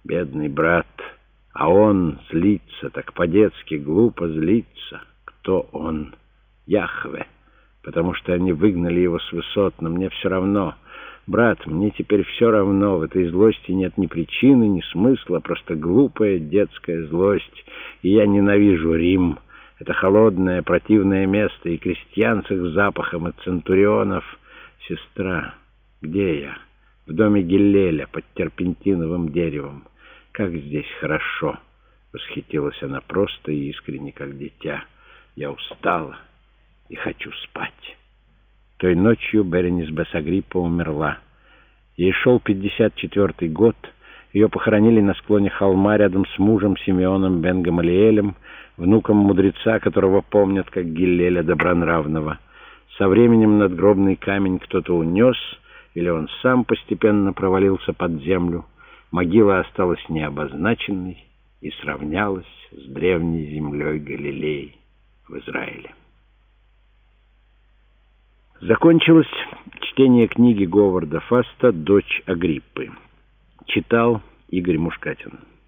Бедный брат, а он злится, так по-детски глупо злится. Кто он? Яхве, потому что они выгнали его с высот, но мне все равно. Брат, мне теперь все равно. В этой злости нет ни причины, ни смысла, просто глупая детская злость. И я ненавижу Рим. Это холодное, противное место, и крестьян с их запахом, и центурионов. Сестра, где я? В доме Гиллеля, под терпентиновым деревом. Как здесь хорошо! Восхитилась она просто и искренне, как дитя. Я устала и хочу спать. Той ночью Беренис Бессагриппа умерла. Ей шел 54-й год. Ее похоронили на склоне холма рядом с мужем Симеоном бен Гамалиэлем, внуком мудреца, которого помнят как Гиллеля Добронравного. Со временем надгробный камень кто-то унес, или он сам постепенно провалился под землю. Могила осталась необозначенной и сравнялась с древней землей Галилеи в Израиле. Закончилось чтение книги Говарда Фаста «Дочь Агриппы». Читал Игорь Мушкатин.